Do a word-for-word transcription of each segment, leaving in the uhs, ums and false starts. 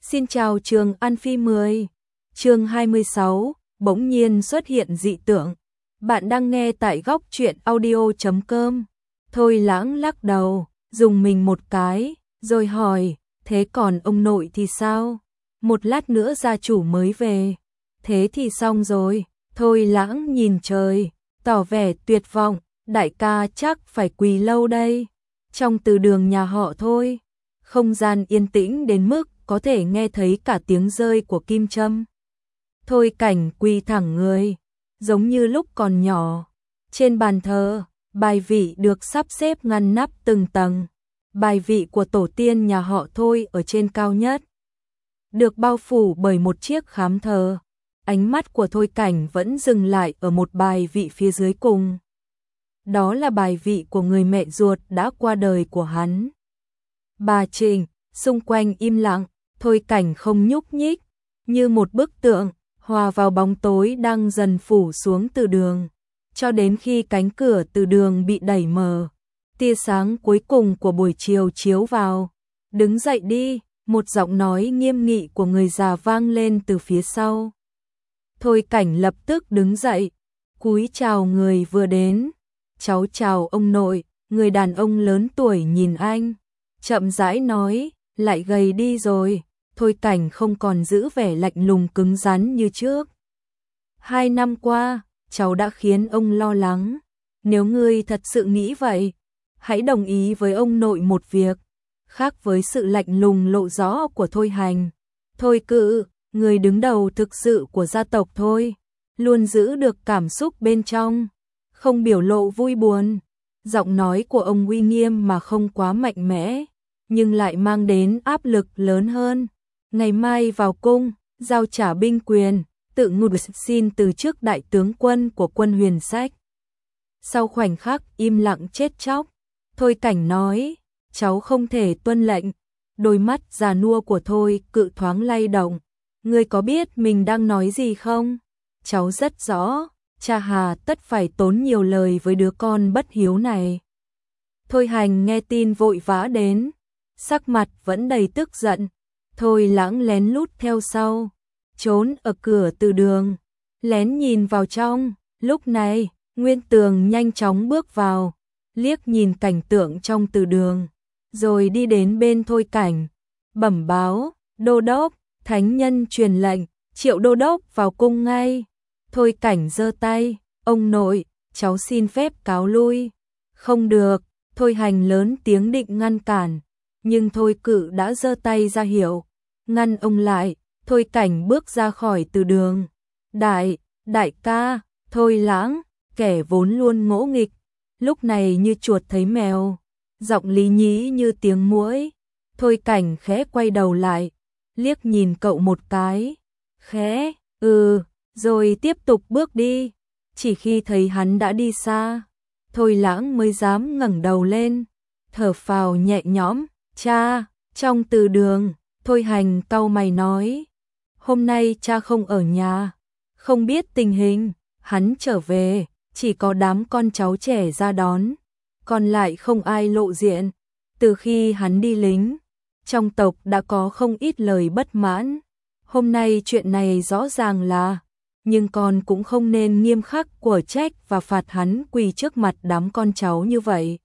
Xin chào Trường An Phi mười. Chương hai mươi sáu, bỗng nhiên xuất hiện dị tượng. Bạn đang nghe tại góc truyện audio chấm com. Thôi Lãng lắc đầu, dùng mình một cái, rồi hỏi, thế còn ông nội thì sao? Một lát nữa gia chủ mới về. Thế thì xong rồi. Thôi Lãng nhìn trời, tỏ vẻ tuyệt vọng, đại ca chắc phải quỳ lâu đây. Trong từ đường nhà họ Thôi, không gian yên tĩnh đến mức có thể nghe thấy cả tiếng rơi của kim châm. Thôi Cảnh quỳ thẳng người, giống như lúc còn nhỏ. Trên bàn thờ, bài vị được sắp xếp ngăn nắp từng tầng. Bài vị của tổ tiên nhà họ Thôi ở trên cao nhất, được bao phủ bởi một chiếc khám thờ. Ánh mắt của Thôi Cảnh vẫn dừng lại ở một bài vị phía dưới cùng. Đó là bài vị của người mẹ ruột đã qua đời của hắn. Bà Trình, xung quanh im lặng, Thôi Cảnh không nhúc nhích, như một bức tượng, hòa vào bóng tối đang dần phủ xuống từ đường. Cho đến khi cánh cửa từ đường bị đẩy mở, tia sáng cuối cùng của buổi chiều chiếu vào. Đứng dậy đi, một giọng nói nghiêm nghị của người già vang lên từ phía sau. Thôi Cảnh lập tức đứng dậy, cúi chào người vừa đến. Cháu chào ông nội. Người đàn ông lớn tuổi nhìn anh, chậm rãi nói, lại gầy đi rồi. Thôi Cảnh không còn giữ vẻ lạnh lùng cứng rắn như trước. Hai năm qua, cháu đã khiến ông lo lắng. Nếu ngươi thật sự nghĩ vậy, hãy đồng ý với ông nội một việc. Khác với sự lạnh lùng lộ rõ của Thôi Hành, Thôi Cự, người đứng đầu thực sự của gia tộc Thôi, luôn giữ được cảm xúc bên trong, không biểu lộ vui buồn. Giọng nói của ông uy nghiêm mà không quá mạnh mẽ, nhưng lại mang đến áp lực lớn hơn. Ngày mai vào cung, giao trả binh quyền, tự ngụt xin từ chức đại tướng quân của quân Huyền Sách. Sau khoảnh khắc im lặng chết chóc, Thôi Cảnh nói, cháu không thể tuân lệnh. Đôi mắt già nua của Thôi Cự thoáng lay động. Ngươi có biết mình đang nói gì không? Cháu rất rõ, cha hà tất phải tốn nhiều lời với đứa con bất hiếu này. Thôi Hành nghe tin vội vã đến, sắc mặt vẫn đầy tức giận. Thôi Lãng lén lút theo sau, trốn ở cửa từ đường, lén nhìn vào trong. Lúc này, Nguyên Tường nhanh chóng bước vào, liếc nhìn cảnh tượng trong từ đường, rồi đi đến bên Thôi Cảnh, bẩm báo, đô đốc, thánh nhân truyền lệnh, triệu đô đốc vào cung ngay. Thôi Cảnh giơ tay, ông nội, cháu xin phép cáo lui. Không được. Thôi Hành lớn tiếng định ngăn cản, nhưng Thôi Cự đã giơ tay ra hiệu, ngăn ông lại. Thôi Cảnh bước ra khỏi từ đường. Đại, đại ca. Thôi Lãng, kẻ vốn luôn ngỗ nghịch, lúc này như chuột thấy mèo, giọng lý nhí như tiếng muỗi. Thôi Cảnh khẽ quay đầu lại, liếc nhìn cậu một cái, khẽ, ừ, rồi tiếp tục bước đi. Chỉ khi thấy hắn đã đi xa, Thôi Lãng mới dám ngẩng đầu lên, thở phào nhẹ nhõm. Cha, trong từ đường, Thôi Hành cau mày nói, hôm nay cha không ở nhà, không biết tình hình. Hắn trở về, chỉ có đám con cháu trẻ ra đón, còn lại không ai lộ diện. Từ khi hắn đi lính, trong tộc đã có không ít lời bất mãn. Hôm nay chuyện này rõ ràng là, nhưng con cũng không nên nghiêm khắc của trách và phạt hắn quỳ trước mặt đám con cháu như vậy.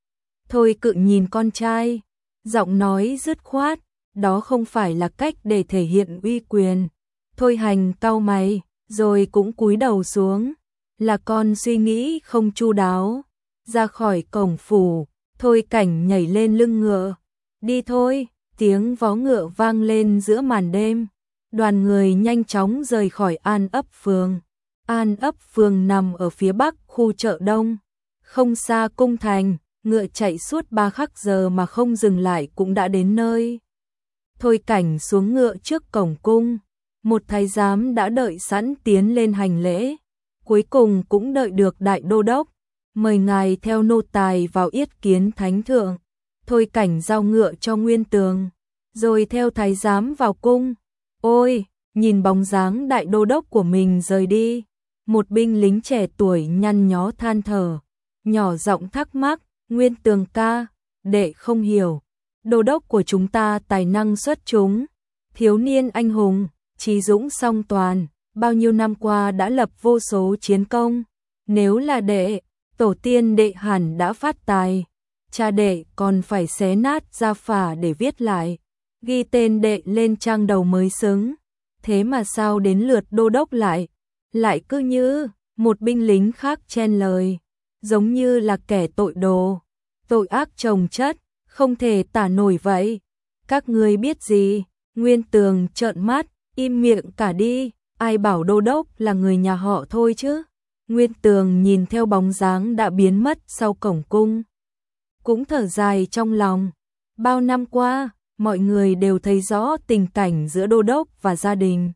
Thôi Cự nhìn con trai, giọng nói dứt khoát, đó không phải là cách để thể hiện uy quyền. Thôi Hành cau mày, rồi cũng cúi đầu xuống, là con suy nghĩ không chu đáo. Ra khỏi cổng phủ, Thôi Cảnh nhảy lên lưng ngựa. Đi thôi. Tiếng vó ngựa vang lên giữa màn đêm. Đoàn người nhanh chóng rời khỏi An Ấp Phường. An Ấp Phường nằm ở phía bắc khu chợ đông, không xa cung thành. Ngựa chạy suốt ba khắc giờ mà không dừng lại cũng đã đến nơi. Thôi Cảnh xuống ngựa trước cổng cung, một thái giám đã đợi sẵn tiến lên hành lễ. Cuối cùng cũng đợi được đại đô đốc, mời ngài theo nô tài vào yết kiến thánh thượng. Thôi Cảnh giao ngựa cho Nguyên Tường, rồi theo thái giám vào cung. Ôi, nhìn bóng dáng đại đô đốc của mình rời đi, một binh lính trẻ tuổi nhăn nhó than thở, nhỏ giọng thắc mắc, Nguyên Tường ca, đệ không hiểu, đô đốc của chúng ta tài năng xuất chúng, thiếu niên anh hùng, trí dũng song toàn, bao nhiêu năm qua đã lập vô số chiến công. Nếu là đệ, tổ tiên đệ hẳn đã phát tài. Cha đệ còn phải xé nát gia phả để viết lại, ghi tên đệ lên trang đầu mới xứng. Thế mà sao đến lượt đô đốc lại, lại cứ như một binh lính khác chen lời, giống như là kẻ tội đồ, tội ác chồng chất, không thể tả nổi vậy. Các ngươi biết gì? Nguyên Tường trợn mắt, im miệng cả đi, ai bảo đô đốc là người nhà họ thôi chứ. Nguyên Tường nhìn theo bóng dáng đã biến mất sau cổng cung, cũng thở dài trong lòng. Bao năm qua, mọi người đều thấy rõ tình cảnh giữa đô đốc và gia đình.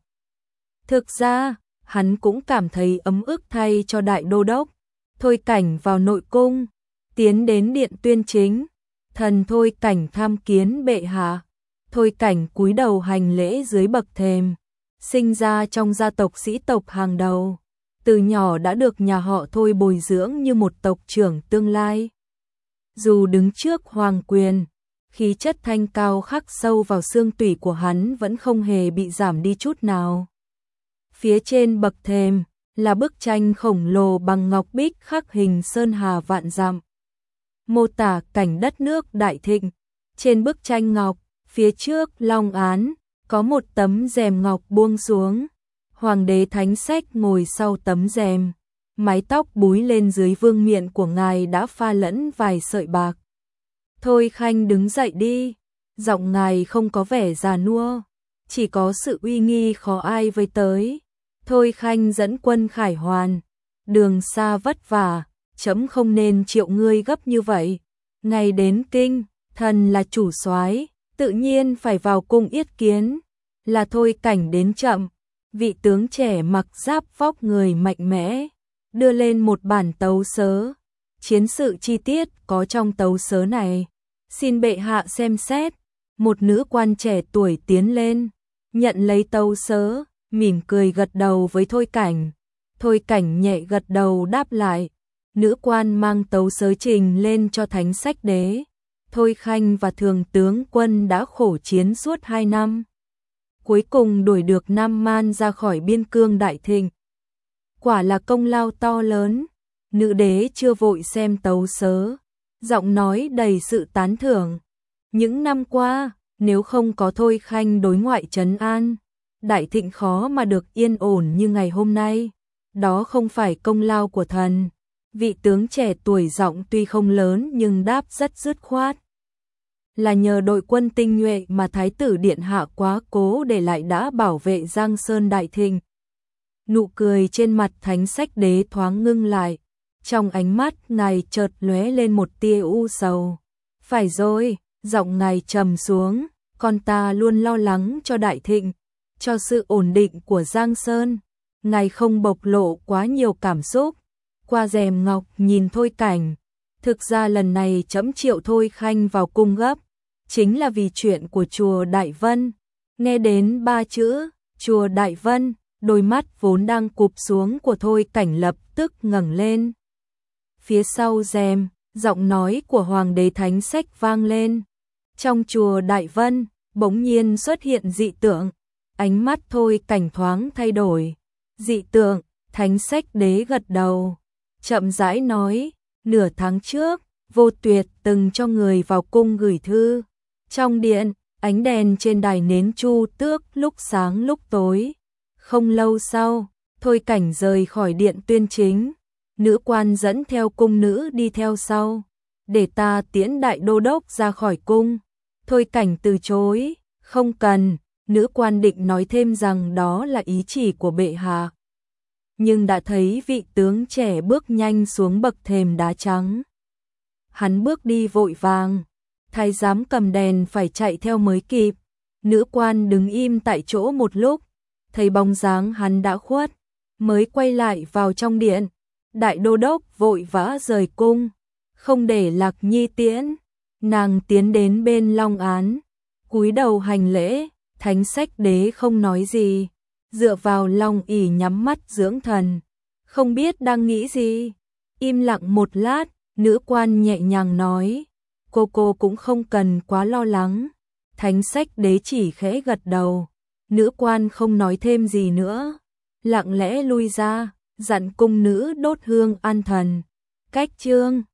Thực ra, hắn cũng cảm thấy ấm ức thay cho đại đô đốc. Thôi Cảnh vào nội cung, tiến đến điện tuyên chính. Thần Thôi Cảnh tham kiến bệ hạ. Thôi Cảnh cúi đầu hành lễ dưới bậc thềm. Sinh ra trong gia tộc sĩ tộc hàng đầu, từ nhỏ đã được nhà họ Thôi bồi dưỡng như một tộc trưởng tương lai. Dù đứng trước hoàng quyền, khí chất thanh cao khắc sâu vào xương tủy của hắn vẫn không hề bị giảm đi chút nào. Phía trên bậc thềm là bức tranh khổng lồ bằng ngọc bích khắc hình sơn hà vạn dặm, mô tả cảnh đất nước đại thịnh. Trên bức tranh ngọc, phía trước long án, có một tấm rèm ngọc buông xuống. Hoàng đế Thánh Sách ngồi sau tấm rèm, mái tóc búi lên dưới vương miện của ngài đã pha lẫn vài sợi bạc. Thôi Khanh đứng dậy đi, giọng ngài không có vẻ già nua, chỉ có sự uy nghi khó ai với tới. Thôi Khanh dẫn quân khải hoàn, đường xa vất vả, chấm không nên triệu ngươi gấp như vậy. Ngày đến kinh, thần là chủ soái, tự nhiên phải vào cung yết kiến. Là Thôi Cảnh đến chậm, vị tướng trẻ mặc giáp vóc người mạnh mẽ, đưa lên một bản tấu sớ. Chiến sự chi tiết có trong tấu sớ này, xin bệ hạ xem xét. Một nữ quan trẻ tuổi tiến lên, nhận lấy tấu sớ, mỉm cười gật đầu với Thôi Cảnh. Thôi Cảnh nhẹ gật đầu đáp lại. Nữ quan mang tấu sớ trình lên cho Thánh Sách đế. Thôi Khanh và thường tướng quân đã khổ chiến suốt hai năm, cuối cùng đuổi được Nam Man ra khỏi biên cương đại thịnh. Quả là công lao to lớn. Nữ đế chưa vội xem tấu sớ, giọng nói đầy sự tán thưởng. Những năm qua, nếu không có Thôi Khanh đối ngoại trấn an, đại thịnh khó mà được yên ổn như ngày hôm nay. Đó không phải công lao của thần. Vị tướng trẻ tuổi giọng tuy không lớn nhưng đáp rất dứt khoát. Là nhờ đội quân tinh nhuệ mà Thái tử Điện Hạ quá cố để lại đã bảo vệ Giang Sơn đại thịnh. Nụ cười trên mặt Thánh Sách đế thoáng ngưng lại. Trong ánh mắt ngài chợt lóe lên một tia u sầu. Phải rồi, giọng ngài trầm xuống, con ta luôn lo lắng cho đại thịnh, cho sự ổn định của Giang Sơn. Ngài không bộc lộ quá nhiều cảm xúc. Qua rèm ngọc nhìn Thôi Cảnh, thực ra lần này trẫm triệu Thôi Khanh vào cung gấp, chính là vì chuyện của chùa Đại Vân. Nghe đến ba chữ, chùa Đại Vân, đôi mắt vốn đang cụp xuống của Thôi Cảnh lập tức ngẩng lên. Phía sau rèm, giọng nói của Hoàng đế Thánh Sách vang lên. Trong chùa Đại Vân, bỗng nhiên xuất hiện dị tượng. Ánh mắt Thôi Cảnh thoáng thay đổi. Dị tượng, Thánh Sách đế gật đầu, chậm rãi nói, nửa tháng trước, Vô Tuyệt từng cho người vào cung gửi thư. Trong điện, ánh đèn trên đài nến chu tước lúc sáng lúc tối. Không lâu sau, Thôi Cảnh rời khỏi điện tuyên chính. Nữ quan dẫn theo cung nữ đi theo sau. Để ta tiễn đại đô đốc ra khỏi cung. Thôi Cảnh từ chối, không cần. Nữ quan định nói thêm rằng đó là ý chỉ của bệ hạ, nhưng đã thấy vị tướng trẻ bước nhanh xuống bậc thềm đá trắng. Hắn bước đi vội vàng, thái giám cầm đèn phải chạy theo mới kịp. Nữ quan đứng im tại chỗ một lúc, thấy bóng dáng hắn đã khuất, mới quay lại vào trong điện. Đại đô đốc vội vã rời cung, không để Lạc Nhi tiễn. Nàng tiến đến bên long án, cúi đầu hành lễ. Thánh Sách đế không nói gì, dựa vào long ỷ nhắm mắt dưỡng thần, không biết đang nghĩ gì. Im lặng một lát, nữ quan nhẹ nhàng nói, cô cô cũng không cần quá lo lắng. Thánh Sách đế chỉ khẽ gật đầu. Nữ quan không nói thêm gì nữa, lặng lẽ lui ra, dặn cung nữ đốt hương an thần. Cách chương